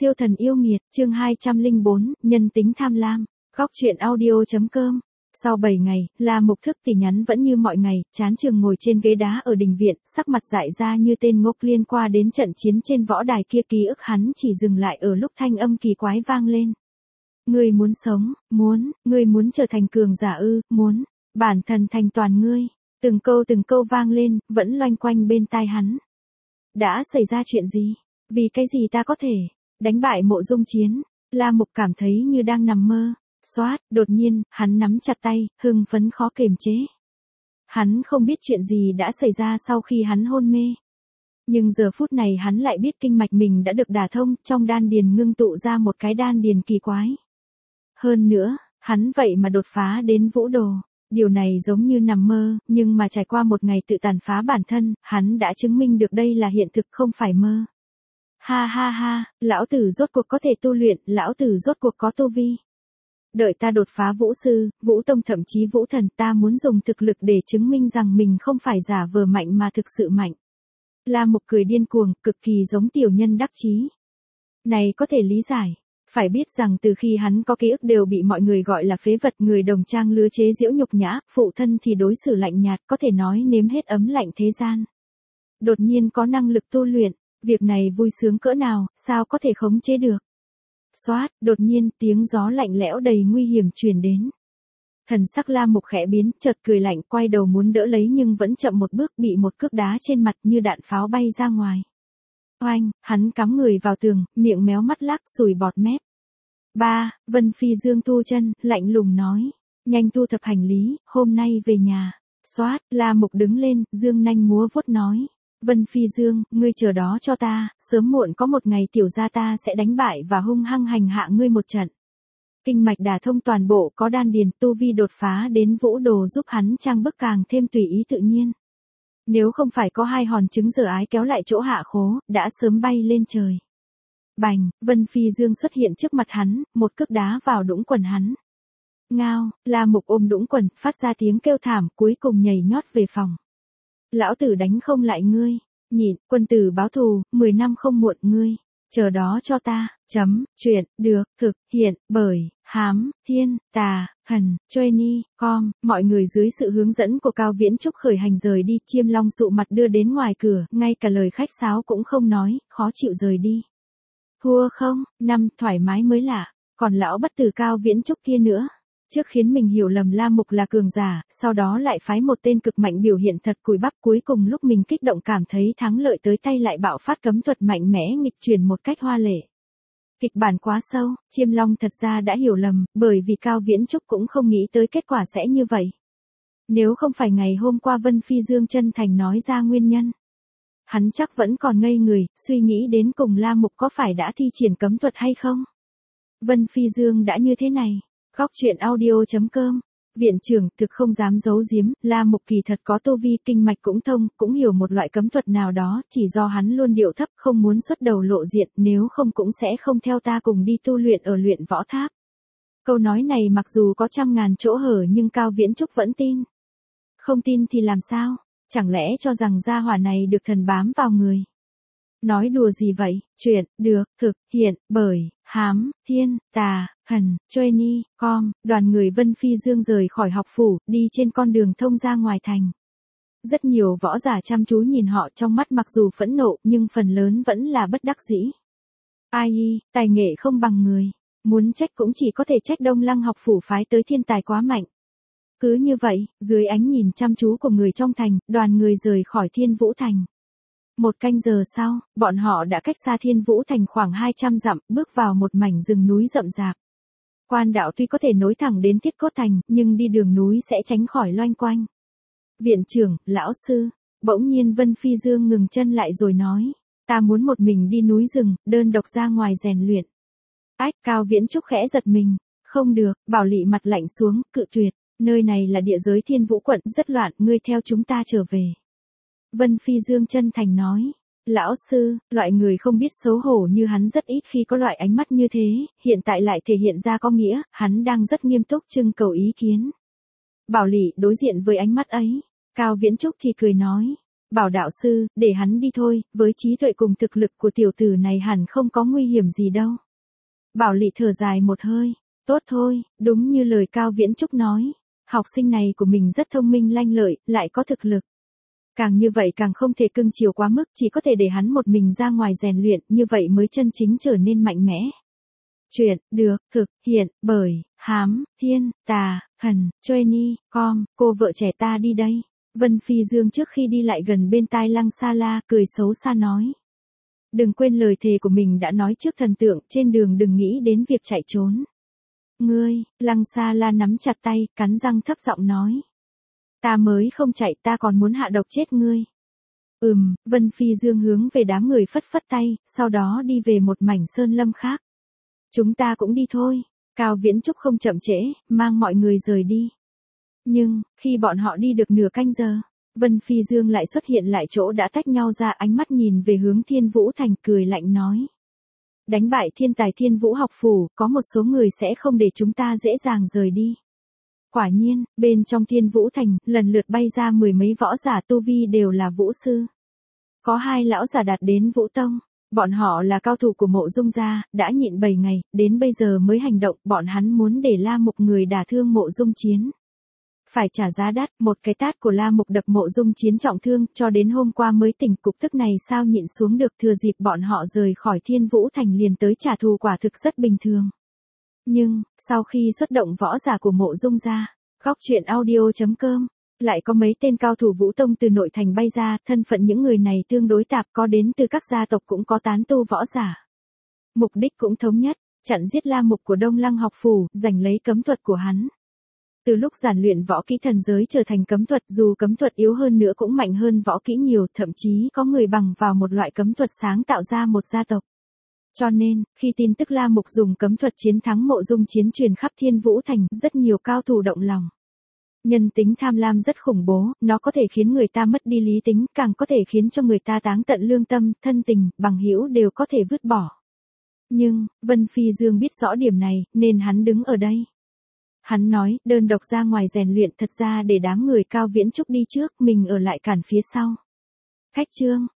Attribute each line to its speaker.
Speaker 1: Siêu thần yêu nghiệt, chương 204, nhân tính tham lam. Góc truyện audio.com. Sau 7 ngày, La Mục thức thì nhắn vẫn như mọi ngày, chán chường ngồi trên ghế đá ở đình viện, sắc mặt dại ra như tên ngốc liên qua đến trận chiến trên võ đài kia. Ký ức hắn chỉ dừng lại ở lúc thanh âm kỳ quái vang lên. Ngươi muốn sống, ngươi muốn trở thành cường giả ư, muốn, bản thân thành toàn ngươi. Từng câu vang lên, vẫn loanh quanh bên tai hắn. Đã xảy ra chuyện gì? Vì cái gì ta có thể đánh bại Mộ Dung Chiến? La Mục cảm thấy như đang nằm mơ. Xoát, đột nhiên, hắn nắm chặt tay, hưng phấn khó kiềm chế. Hắn không biết chuyện gì đã xảy ra sau khi hắn hôn mê. Nhưng giờ phút này hắn lại biết kinh mạch mình đã được đả thông, trong đan điền ngưng tụ ra một cái đan điền kỳ quái. Hơn nữa, hắn vậy mà đột phá đến vũ đồ. Điều này giống như nằm mơ, nhưng mà trải qua một ngày tự tàn phá bản thân, hắn đã chứng minh được đây là hiện thực không phải mơ. Ha ha ha, lão tử rốt cuộc có thể tu luyện, lão tử rốt cuộc có tu vi. Đợi ta đột phá vũ sư, vũ tông thậm chí vũ thần, ta muốn dùng thực lực để chứng minh rằng mình không phải giả vờ mạnh mà thực sự mạnh. La Mục cười điên cuồng, cực kỳ giống tiểu nhân đắc chí. Này có thể lý giải. Phải biết rằng từ khi hắn có ký ức đều bị mọi người gọi là phế vật, người đồng trang lứa chế giễu nhục nhã, phụ thân thì đối xử lạnh nhạt, có thể nói nếm hết ấm lạnh thế gian. Đột nhiên có năng lực tu luyện, việc này vui sướng cỡ nào, sao có thể khống chế được. Xoát, đột nhiên tiếng gió lạnh lẽo đầy nguy hiểm truyền đến. Thần sắc La Mục khẽ biến, chợt cười lạnh, quay đầu muốn đỡ lấy nhưng vẫn chậm một bước, bị một cước đá trên mặt như đạn pháo bay ra ngoài. Oanh, hắn cắm người vào tường, miệng méo mắt lác, sùi bọt mép. Vân Phi Dương thu chân, lạnh lùng nói. Nhanh thu thập hành lý, hôm nay về nhà. Xoát, La Mục đứng lên, dương nanh múa vuốt nói. Vân Phi Dương, ngươi chờ đó cho ta, sớm muộn có một ngày tiểu gia ta sẽ đánh bại và hung hăng hành hạ ngươi một trận. Kinh mạch đả thông toàn bộ, có đan điền, tu vi đột phá đến vũ đồ giúp hắn trang bức càng thêm tùy ý tự nhiên. Nếu không phải có hai hòn trứng dở ái kéo lại chỗ hạ khố, đã sớm bay lên trời. Bành, Vân Phi Dương xuất hiện trước mặt hắn, một cước đá vào đũng quần hắn. Ngao, La Mục ôm đũng quần, phát ra tiếng kêu thảm, cuối cùng nhảy nhót về phòng. Lão tử đánh không lại ngươi, nhịn, quân tử báo thù, 10 năm không muộn ngươi, chờ đó cho ta, chuyện, được, thực, hiện, bởi, hám, thiên, tà, thần, com, mọi người dưới sự hướng dẫn của Cao Viễn Trúc khởi hành rời đi, Chiêm Long sụ mặt đưa đến ngoài cửa, ngay cả lời khách sáo cũng không nói, khó chịu rời đi. Thua không, thoải mái mới lạ, còn lão bất tử Cao Viễn Trúc kia nữa. Trước khiến mình hiểu lầm La Mục là cường giả, sau đó lại phái một tên cực mạnh biểu hiện thật cùi bắp, cuối cùng lúc mình kích động cảm thấy thắng lợi tới tay lại bạo phát cấm thuật mạnh mẽ nghịch chuyển một cách hoa lệ. Kịch bản quá sâu, Chiêm Long thật ra đã hiểu lầm, bởi vì Cao Viễn Trúc cũng không nghĩ tới kết quả sẽ như vậy. Nếu không phải ngày hôm qua Vân Phi Dương chân thành nói ra nguyên nhân, hắn chắc vẫn còn ngây người, suy nghĩ đến cùng La Mục có phải đã thi triển cấm thuật hay không. Vân Phi Dương đã như thế này. Góc truyện audio.com. Viện trưởng thực không dám giấu giếm, La Mục kỳ thật có tu vi, kinh mạch cũng thông, cũng hiểu một loại cấm thuật nào đó, chỉ do hắn luôn điệu thấp, không muốn xuất đầu lộ diện, nếu không cũng sẽ không theo ta cùng đi tu luyện ở luyện võ tháp. Câu nói này mặc dù có trăm ngàn chỗ hở nhưng Cao Viễn Trúc vẫn tin. Không tin thì làm sao? Chẳng lẽ cho rằng gia hỏa này được thần bám vào người? Nói đùa gì vậy? Chuyện, được, thực, hiện, bởi, hám, thiên, tà, thần, com, đoàn người Vân Phi Dương rời khỏi học phủ, đi trên con đường thông ra ngoài thành. Rất nhiều võ giả chăm chú nhìn họ, trong mắt mặc dù phẫn nộ nhưng phần lớn vẫn là bất đắc dĩ. Tài nghệ không bằng người. Muốn trách cũng chỉ có thể trách Đông Lăng học phủ phái tới thiên tài quá mạnh. Cứ như vậy, dưới ánh nhìn chăm chú của người trong thành, đoàn người rời khỏi Thiên Vũ Thành. 1 canh giờ sau, bọn họ đã cách xa Thiên Vũ Thành khoảng 200 dặm, bước vào một mảnh rừng núi rậm rạp. Quan đạo tuy có thể nối thẳng đến Thiết Cốt Thành, nhưng đi đường núi sẽ tránh khỏi loanh quanh. Viện trưởng, lão sư, bỗng nhiên Vân Phi Dương ngừng chân lại rồi nói, ta muốn một mình đi núi rừng, đơn độc ra ngoài rèn luyện. Cao Viễn Trúc khẽ giật mình, không được, Bảo Lị mặt lạnh xuống, cự tuyệt, nơi này là địa giới Thiên Vũ quận, rất loạn, ngươi theo chúng ta trở về. Vân Phi Dương chân thành nói, lão sư, loại người không biết xấu hổ như hắn rất ít khi có loại ánh mắt như thế, hiện tại lại thể hiện ra có nghĩa, hắn đang rất nghiêm túc trưng cầu ý kiến. Bảo Lị đối diện với ánh mắt ấy, Cao Viễn Trúc thì cười nói, bảo đạo sư, để hắn đi thôi, với trí tuệ cùng thực lực của tiểu tử này hẳn không có nguy hiểm gì đâu. Bảo Lị thở dài một hơi, tốt thôi, đúng như lời Cao Viễn Trúc nói, học sinh này của mình rất thông minh lanh lợi, lại có thực lực. Càng như vậy càng không thể cưng chiều quá mức, chỉ có thể để hắn một mình ra ngoài rèn luyện, như vậy mới chân chính trở nên mạnh mẽ. Chuyện được thực hiện bởi Hám Thiên Tà Hần Trainee com. Cô vợ trẻ ta đi đây. Vân Phi Dương trước khi đi lại gần bên tai Lăng Sa La, cười xấu xa nói. Đừng quên lời thề của mình đã nói trước thần tượng, trên đường đừng nghĩ đến việc chạy trốn. Ngươi, Lăng Sa La nắm chặt tay, cắn răng thấp giọng nói. Ta mới không chạy, ta còn muốn hạ độc chết ngươi. Vân Phi Dương hướng về đám người phất phất tay, sau đó đi về một mảnh sơn lâm khác. Chúng ta cũng đi thôi. Cao Viễn Trúc không chậm trễ, mang mọi người rời đi. Nhưng, khi bọn họ đi được nửa canh giờ, Vân Phi Dương lại xuất hiện lại chỗ đã tách nhau ra, ánh mắt nhìn về hướng Thiên Vũ Thành, cười lạnh nói. Đánh bại thiên tài Thiên Vũ học phủ, có một số người sẽ không để chúng ta dễ dàng rời đi. Quả nhiên, bên trong Thiên Vũ Thành, lần lượt bay ra mười mấy võ giả tu vi đều là vũ sư. Có 2 lão giả đạt đến Vũ Tông. Bọn họ là cao thủ của Mộ Dung gia, đã nhịn 7 ngày, đến bây giờ mới hành động, bọn hắn muốn để La Mục người đả thương Mộ Dung Chiến. Phải trả giá đắt, một cái tát của La Mục đập Mộ Dung Chiến trọng thương, cho đến hôm qua mới tỉnh, cục tức này sao nhịn xuống được, thừa dịp bọn họ rời khỏi Thiên Vũ Thành liền tới trả thù, quả thực rất bình thường. Nhưng, sau khi xuất động võ giả của Mộ Dung gia, Góc Truyện Audio.com, lại có mấy tên cao thủ Vũ Tông từ nội thành bay ra, thân phận những người này tương đối tạp, có đến từ các gia tộc cũng có tán tu võ giả. Mục đích cũng thống nhất, chặn giết La Mục của Đông Lăng học phủ, giành lấy cấm thuật của hắn. Từ lúc giản luyện võ kỹ thần giới trở thành cấm thuật, dù cấm thuật yếu hơn nữa cũng mạnh hơn võ kỹ nhiều, thậm chí có người bằng vào một loại cấm thuật sáng tạo ra một gia tộc. Cho nên, khi tin tức La Mục dùng cấm thuật chiến thắng Mộ Dung Chiến truyền khắp Thiên Vũ Thành, rất nhiều cao thủ động lòng. Nhân tính tham lam rất khủng bố, nó có thể khiến người ta mất đi lý tính, càng có thể khiến cho người ta táng tận lương tâm, thân tình, bằng hữu đều có thể vứt bỏ. Nhưng, Vân Phi Dương biết rõ điểm này, nên hắn đứng ở đây. Hắn nói, đơn độc ra ngoài rèn luyện, thật ra để đám người Cao Viễn Trúc đi trước, mình ở lại cản phía sau. Khách chương.